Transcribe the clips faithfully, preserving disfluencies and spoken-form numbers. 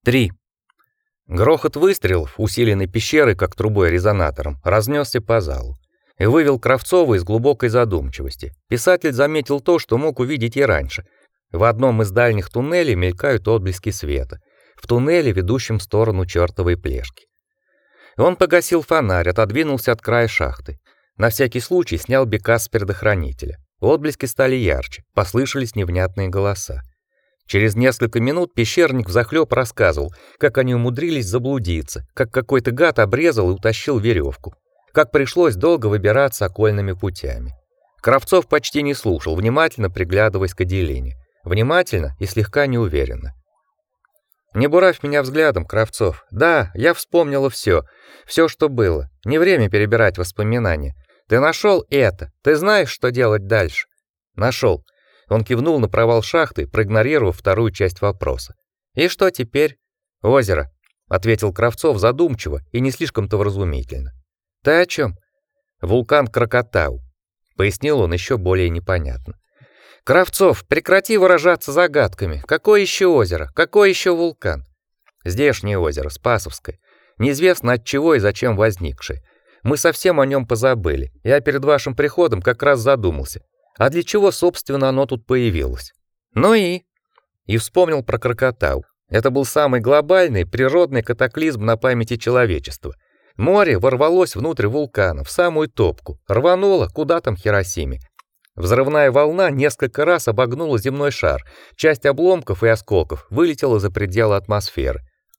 три. Грохот выстрелов, усиленный пещерой как трубой-резонатором, разнесся по залу и вывел Кравцова из глубокой задумчивости. Писатель заметил то, что мог увидеть и раньше. В одном из дальних туннелей мелькают отблески света, в туннеле, ведущем в сторону чертовой плешки. Он погасил фонарь, отодвинулся от края шахты. На всякий случай снял бекас с предохранителя. Отблески стали ярче, послышались невнятные голоса. Через несколько минут пещерник взахлёб рассказывал, как они умудрились заблудиться, как какой-то гад обрезал и утащил веревку, как пришлось долго выбираться окольными путями. Кравцов почти не слушал, внимательно приглядываясь к Аделине. Внимательно и слегка неуверенно. «Не буравь меня взглядом, Кравцов. Да, я вспомнила все, все, что было. Не время перебирать воспоминания. Ты нашел это? Ты знаешь, что делать дальше?» «Нашел». Он кивнул на провал шахты, проигнорировав вторую часть вопроса. «И что теперь?» «Озеро», — ответил Кравцов задумчиво и не слишком-то вразумительно. «Ты о чем?» «Вулкан Крокотау», — пояснил он еще более непонятно. «Кравцов, прекрати выражаться загадками. Какое еще озеро? Какой еще вулкан?» «Здешнее озеро, Спасовское. Неизвестно от чего и зачем возникшее. Мы совсем о нем позабыли. Я перед вашим приходом как раз задумался. А для чего, собственно, оно тут появилось? Ну и и вспомнил про Крокотау. Это был самый глобальный природный катаклизм на памяти человечества. Море ворвалось внутрь вулкана, в самую топку, рвануло, куда там Хиросиме. Взрывная волна несколько раз обогнула земной шар. Часть обломков и осколков вылетела за пределы атмосферы.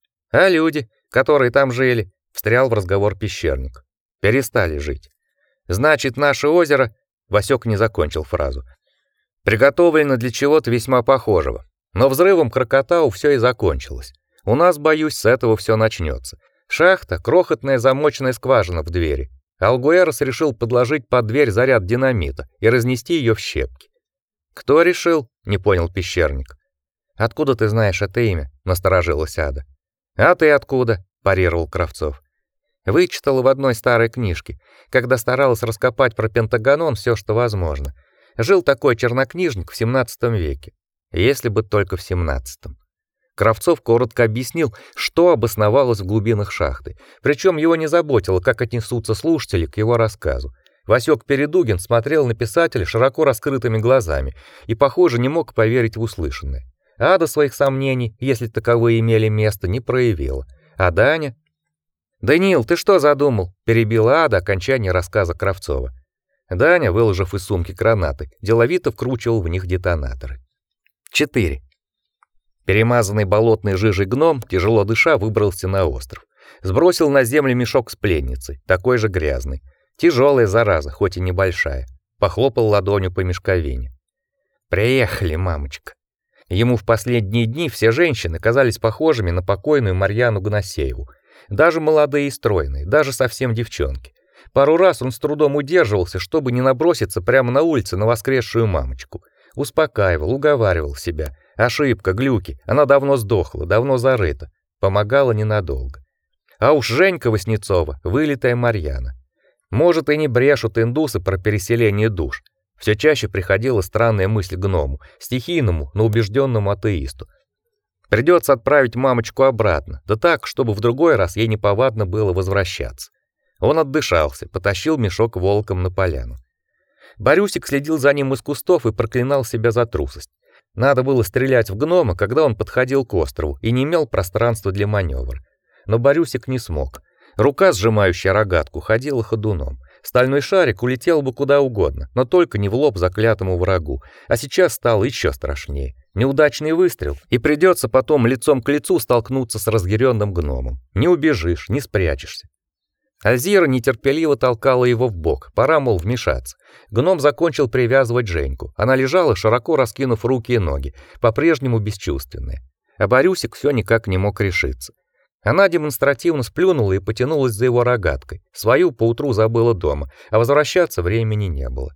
А люди, которые там жили, встрял в разговор пещерник, перестали жить. Значит, наше озеро... Васек не закончил фразу. Приготовлено для чего-то весьма похожего. Но взрывом Крокотау все и закончилось. У нас, боюсь, с этого все начнется. Шахта — крохотная замочная скважина в двери. Algueros решил подложить под дверь заряд динамита и разнести ее в щепки. «Кто решил?» — не понял пещерник. «Откуда ты знаешь это имя?» — насторожилась Ада. «А ты откуда?» — парировал Кравцов. Вычитала в одной старой книжке, когда старалась раскопать про Пентагонон все, что возможно. Жил такой чернокнижник в семнадцатом веке. Если бы только в семнадцатом. Кравцов коротко объяснил, что обосновалось в глубинах шахты. Причем его не заботило, как отнесутся слушатели к его рассказу. Васек Передугин смотрел на писателя широко раскрытыми глазами и, похоже, не мог поверить в услышанное. Ада своих сомнений, если таковые имели место, не проявила. А Даня... «Даниил, ты что задумал?» — перебила Ада окончание рассказа Кравцова. Даня, выложив из сумки гранаты, деловито вкручивал в них детонаторы. четыре. Перемазанный болотной жижей гном, тяжело дыша, выбрался на остров. Сбросил на землю мешок с пленницей, такой же грязный. Тяжелая зараза, хоть и небольшая. Похлопал ладонью по мешковине. «Приехали, мамочка». Ему в последние дни все женщины казались похожими на покойную Марьяну Гносееву. Даже молодые и стройные, даже совсем девчонки. Пару раз он с трудом удерживался, чтобы не наброситься прямо на улице на воскресшую мамочку. Успокаивал, уговаривал себя. Ошибка, глюки, она давно сдохла, давно зарыта. Помогала ненадолго. А уж Женька Васнецова, вылитая Марьяна. Может, и не брешут индусы про переселение душ. Все чаще приходила странная мысль гному, стихийному, но убежденному атеисту. Придется отправить мамочку обратно, да так, чтобы в другой раз ей неповадно было возвращаться. Он отдышался, потащил мешок волоком на поляну. Борюсик следил за ним из кустов и проклинал себя за трусость. Надо было стрелять в гнома, когда он подходил к острову и не имел пространства для маневра. Но Борюсик не смог. Рука, сжимающая рогатку, ходила ходуном. Стальной шарик улетел бы куда угодно, но только не в лоб заклятому врагу, а сейчас стало еще страшнее. Неудачный выстрел, и придется потом лицом к лицу столкнуться с разъяренным гномом. Не убежишь, не спрячешься. Альзира нетерпеливо толкала его в бок, пора, мол, вмешаться. Гном закончил привязывать Женьку. Она лежала, широко раскинув руки и ноги, по-прежнему бесчувственная. А Борюсик все никак не мог решиться. Она демонстративно сплюнула и потянулась за его рогаткой. Свою поутру забыла дома, а возвращаться времени не было.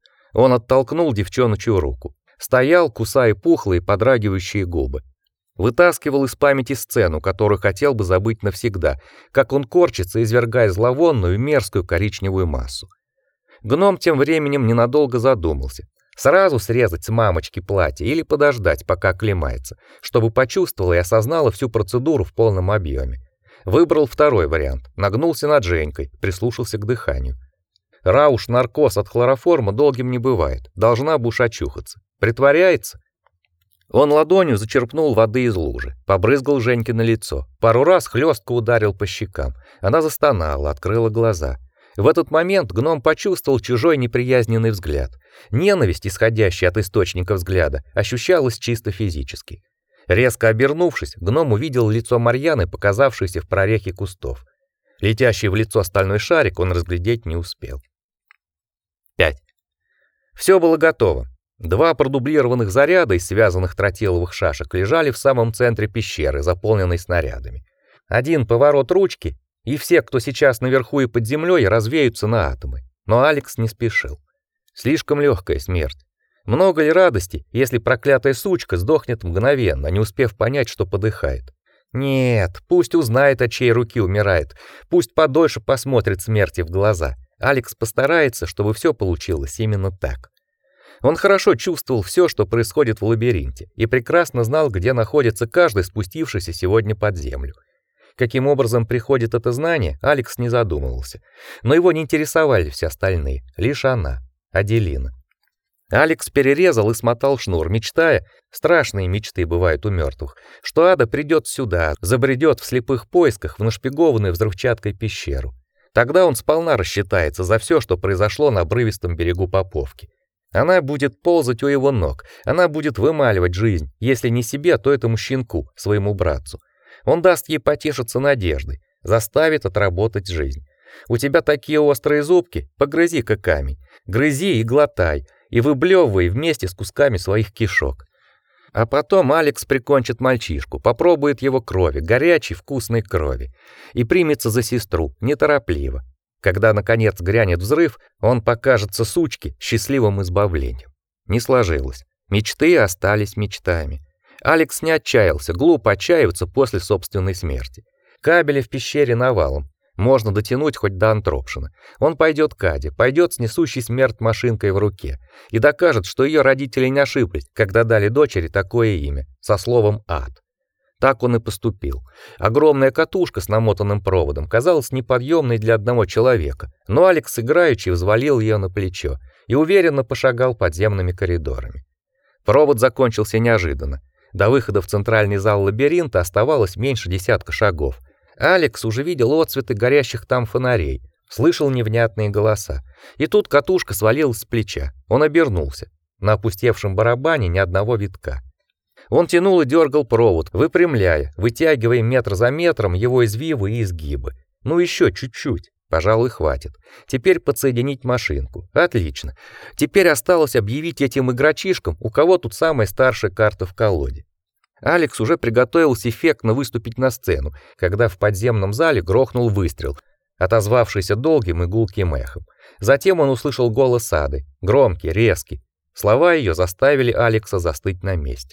Он оттолкнул девчоночью руку. Стоял, кусая пухлые, подрагивающие губы. Вытаскивал из памяти сцену, которую хотел бы забыть навсегда, как он корчится, извергая зловонную, мерзкую коричневую массу. Гном тем временем ненадолго задумался. Сразу срезать с мамочки платье или подождать, пока оклемается, чтобы почувствовала и осознала всю процедуру в полном объеме. Выбрал второй вариант. Нагнулся над Женькой, прислушался к дыханию. Рауш наркоз от хлороформа долгим не бывает. Должна бы уж очухаться. Притворяется? Он ладонью зачерпнул воды из лужи, побрызгал Женьке на лицо. Пару раз хлестко ударил по щекам. Она застонала, открыла глаза. В этот момент гном почувствовал чужой неприязненный взгляд. Ненависть, исходящая от источника взгляда, ощущалась чисто физически. Резко обернувшись, гном увидел лицо Марьяны, показавшееся в прорехе кустов. Летящий в лицо стальной шарик он разглядеть не успел. пять. Все было готово. Два продублированных заряда из связанных тротиловых шашек лежали в самом центре пещеры, заполненной снарядами. Один поворот ручки, и все, кто сейчас наверху и под землей, развеются на атомы. Но Алекс не спешил. Слишком легкая смерть. Много ли радости, если проклятая сучка сдохнет мгновенно, не успев понять, что подыхает? Нет, пусть узнает, от чьей руки умирает, пусть подольше посмотрит смерти в глаза. Алекс постарается, чтобы все получилось именно так. Он хорошо чувствовал все, что происходит в лабиринте, и прекрасно знал, где находится каждый спустившийся сегодня под землю. Каким образом приходит это знание, Алекс не задумывался, но его не интересовали все остальные, лишь она, Аделина. Алекс перерезал и смотал шнур, мечтая, страшные мечты бывают у мертвых, что Ада придет сюда, забредет в слепых поисках в нашпигованную взрывчаткой пещеру. Тогда он сполна рассчитается за все, что произошло на обрывистом берегу Поповки. Она будет ползать у его ног, она будет вымаливать жизнь, если не себе, то этому щенку, своему братцу. Он даст ей потешиться надеждой, заставит отработать жизнь. У тебя такие острые зубки, погрызи-ка камень, грызи и глотай, и выблевывай вместе с кусками своих кишок. А потом Алекс прикончит мальчишку, попробует его крови, горячей вкусной крови, и примется за сестру, неторопливо. Когда наконец грянет взрыв, он покажется сучке счастливым избавлением. Не сложилось. Мечты остались мечтами. Алекс не отчаялся, глупо отчаиваться после собственной смерти. Кабели в пещере навалом. Можно дотянуть хоть до Антропшина. Он пойдет к Аде, пойдет с несущей смерть машинкой в руке и докажет, что ее родители не ошиблись, когда дали дочери такое имя, со словом «ад». Так он и поступил. Огромная катушка с намотанным проводом казалась неподъемной для одного человека, но Алекс играючи взвалил ее на плечо и уверенно пошагал подземными коридорами. Провод закончился неожиданно. До выхода в центральный зал лабиринта оставалось меньше десятка шагов. Алекс уже видел отсветы горящих там фонарей, слышал невнятные голоса. И тут катушка свалилась с плеча. Он обернулся. На опустевшем барабане ни одного витка. Он тянул и дергал провод, выпрямляя, вытягивая метр за метром его извивы и изгибы. Ну еще чуть-чуть, пожалуй, хватит. Теперь подсоединить машинку. Отлично. Теперь осталось объявить этим игрочишкам, у кого тут самая старшая карта в колоде. Алекс уже приготовился эффектно выступить на сцену, когда в подземном зале грохнул выстрел, отозвавшийся долгим и гулким эхом. Затем он услышал голос Ады, громкий, резкий. Слова ее заставили Алекса застыть на месте.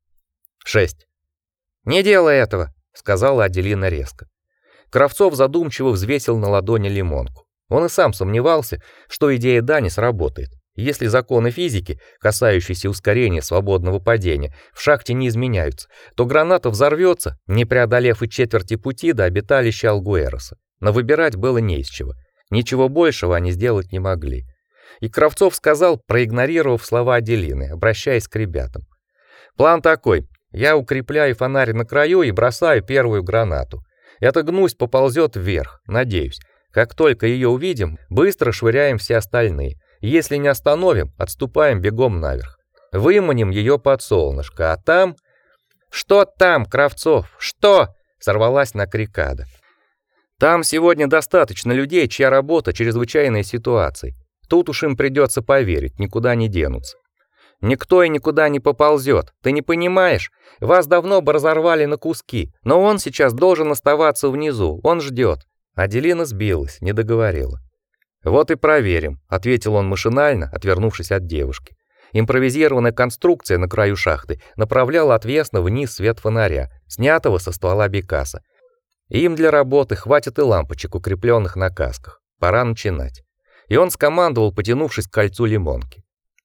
шесть. «Не делай этого», — сказала Аделина резко. Кравцов задумчиво взвесил на ладони лимонку. Он и сам сомневался, что идея Дани сработает. Если законы физики, касающиеся ускорения свободного падения, в шахте не изменяются, то граната взорвется, не преодолев и четверти пути до обиталища Alguerosa. Но выбирать было не из чего. Ничего большего они сделать не могли. И Кравцов сказал, проигнорировав слова Аделины, обращаясь к ребятам: «План такой. Я укрепляю фонарь на краю и бросаю первую гранату. Эта гнусь поползет вверх, надеюсь. Как только ее увидим, быстро швыряем все остальные. Если не остановим, отступаем бегом наверх. Выманим ее под солнышко, а там... Что там, Кравцов? Что? Сорвалась на крик Ада. Там сегодня достаточно людей, чья работа чрезвычайные ситуации. Тут уж им придется поверить, никуда не денутся. Никто и никуда не поползет. Ты не понимаешь? Вас давно бы разорвали на куски, но он сейчас должен оставаться внизу. Он ждет. Аделина сбилась, не договорила. Вот и проверим, ответил он машинально, отвернувшись от девушки. Импровизированная конструкция на краю шахты направляла отвесно вниз свет фонаря, снятого со ствола бекаса. Им для работы хватит и лампочек, укрепленных на касках. Пора начинать. И он скомандовал, потянувшись к кольцу лимонки.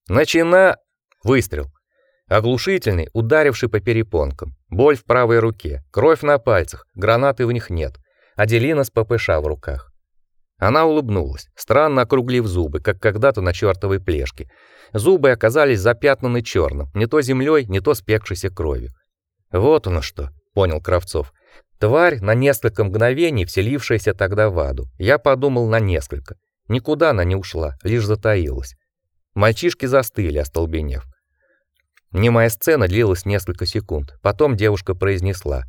Начина... Выстрел. Оглушительный, ударивший по перепонкам. Боль в правой руке, кровь на пальцах, гранаты в них нет. Аделина с ППШ в руках. Она улыбнулась, странно округлив зубы, как когда-то на чёртовой плешке. Зубы оказались запятнаны чёрным, не то землёй, не то спекшейся кровью. Вот оно что, понял Кравцов. Тварь, на несколько мгновений вселившаяся тогда в Аду. Я подумал, на несколько. Никуда она не ушла, лишь затаилась. Мальчишки застыли, остолбенев. Немая сцена длилась несколько секунд. Потом девушка произнесла: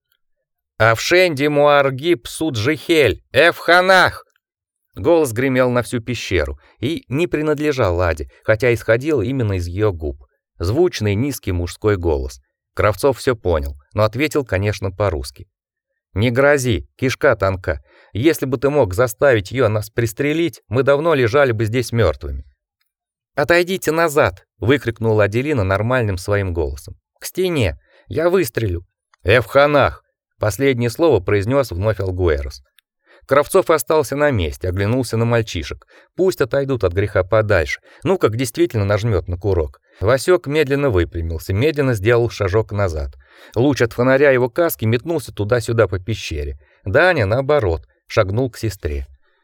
«Авшенди Муаргиб Суджихель, Эфханах!» Голос гремел на всю пещеру и не принадлежал Аде, хотя исходил именно из ее губ. Звучный низкий мужской голос. Кравцов все понял, но ответил, конечно, по-русски. «Не грози, кишка тонка. Если бы ты мог заставить ее нас пристрелить, мы давно лежали бы здесь мертвыми». «Отойдите назад!» — выкрикнула Аделина нормальным своим голосом. «К стене! Я выстрелю!» «Эфханах!» — последнее слово произнес вновь Algueros. Кравцов остался на месте, оглянулся на мальчишек. Пусть отойдут от греха подальше. Ну, как действительно нажмет на курок. Васек медленно выпрямился, медленно сделал шажок назад. Луч от фонаря его каски метнулся туда-сюда по пещере. Даня, наоборот, шагнул к сестре.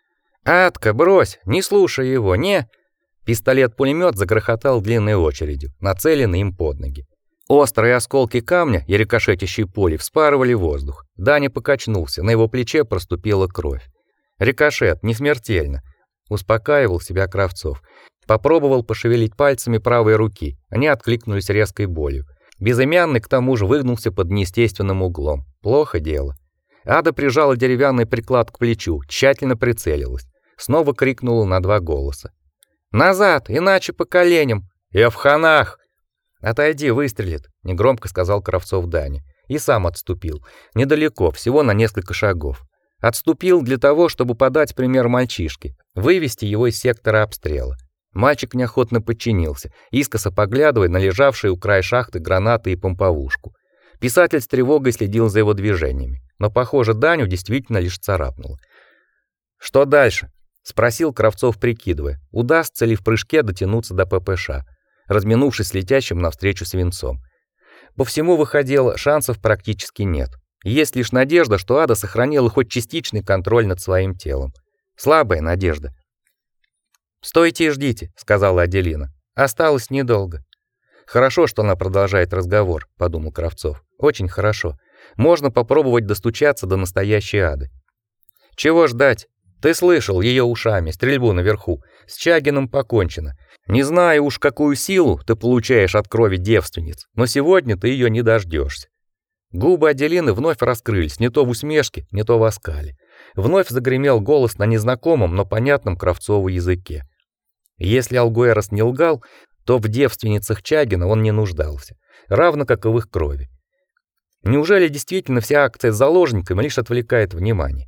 «Адка, брось, не слушай его, не...» Пистолет-пулемет загрохотал длинной очередью, нацеленный им под ноги. Острые осколки камня и рикошетящие пули вспарывали воздух. Даня покачнулся, на его плече проступила кровь. Рикошет, не смертельно. Успокаивал себя Кравцов. Попробовал пошевелить пальцами правой руки. Они откликнулись резкой болью. Безымянный к тому же выгнулся под неестественным углом. Плохо дело. Ада прижала деревянный приклад к плечу, тщательно прицелилась. Снова крикнула на два голоса: «Назад, иначе по коленям! Эвханах!» «Отойди, выстрелит», — негромко сказал Кравцов Дане. И сам отступил. Недалеко, всего на несколько шагов. Отступил для того, чтобы подать пример мальчишке, вывести его из сектора обстрела. Мальчик неохотно подчинился, искоса поглядывая на лежавшие у края шахты гранаты и помповушку. Писатель с тревогой следил за его движениями, но, похоже, Даню действительно лишь царапнуло. «Что дальше?» — спросил Кравцов, прикидывая, удастся ли в прыжке дотянуться до ППШ, разминувшись с летящим навстречу свинцом. По всему выходило, шансов практически нет. Есть лишь надежда, что Ада сохранила хоть частичный контроль над своим телом. Слабая надежда. «Стойте и ждите», — сказала Аделина. «Осталось недолго». «Хорошо, что она продолжает разговор», — подумал Кравцов. «Очень хорошо. Можно попробовать достучаться до настоящей Ады». «Чего ждать? Ты слышал ее ушами стрельбу наверху. С Чагиным покончено. Не знаю уж, какую силу ты получаешь от крови девственниц, но сегодня ты ее не дождешься». Губы Аделины вновь раскрылись, не то в усмешке, не то в оскале. Вновь загремел голос на незнакомом, но понятном Кравцову языке. Если Algueros не лгал, то в девственницах Чагина он не нуждался, равно как и в их крови. Неужели действительно вся акция с заложниками лишь отвлекает внимание?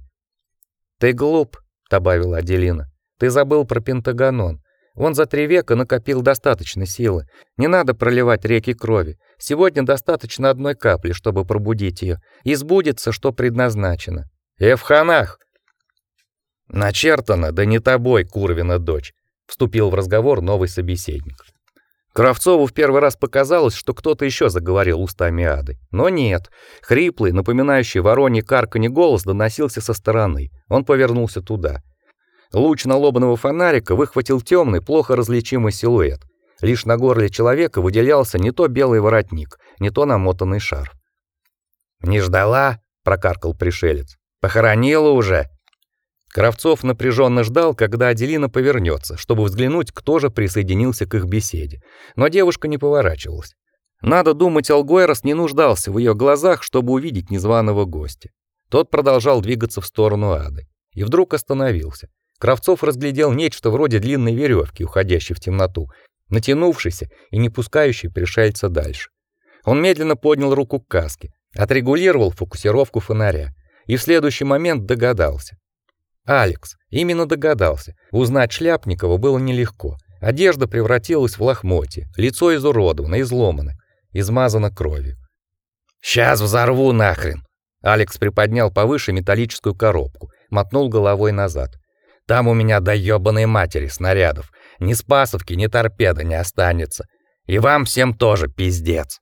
«Ты глуп», — добавила Аделина. «Ты забыл про Пентагонон. Он за три века накопил достаточно силы. Не надо проливать реки крови. Сегодня достаточно одной капли, чтобы пробудить ее. И сбудется, что предназначено». «Эвханах!» «Начертано, да не тобой, Курвина дочь», — вступил в разговор новый собеседник. Кравцову в первый раз показалось, что кто-то еще заговорил устами Ады. Но нет. Хриплый, напоминающий воронье карканье голос доносился со стороны. Он повернулся туда. Луч налобного фонарика выхватил темный, плохо различимый силуэт. Лишь на горле человека выделялся не то белый воротник, не то намотанный шарф. «Не ждала?» — прокаркал пришелец. «Похоронила уже?» Кравцов напряженно ждал, когда Аделина повернется, чтобы взглянуть, кто же присоединился к их беседе. Но девушка не поворачивалась. Надо думать, Algueros не нуждался в ее глазах, чтобы увидеть незваного гостя. Тот продолжал двигаться в сторону Ады. И вдруг остановился. Кравцов разглядел нечто вроде длинной веревки, уходящей в темноту, натянувшейся и не пускающей пришельца дальше. Он медленно поднял руку к каске, отрегулировал фокусировку фонаря и в следующий момент догадался. Алекс, именно догадался. Узнать Шляпникова было нелегко. Одежда превратилась в лохмотья, лицо изуродовано, изломано, измазано кровью. «Сейчас взорву нахрен!» Алекс приподнял повыше металлическую коробку, мотнул головой назад. «Там у меня до ёбаной матери снарядов. Ни Спасовки, ни торпеды не останется. И вам всем тоже пиздец.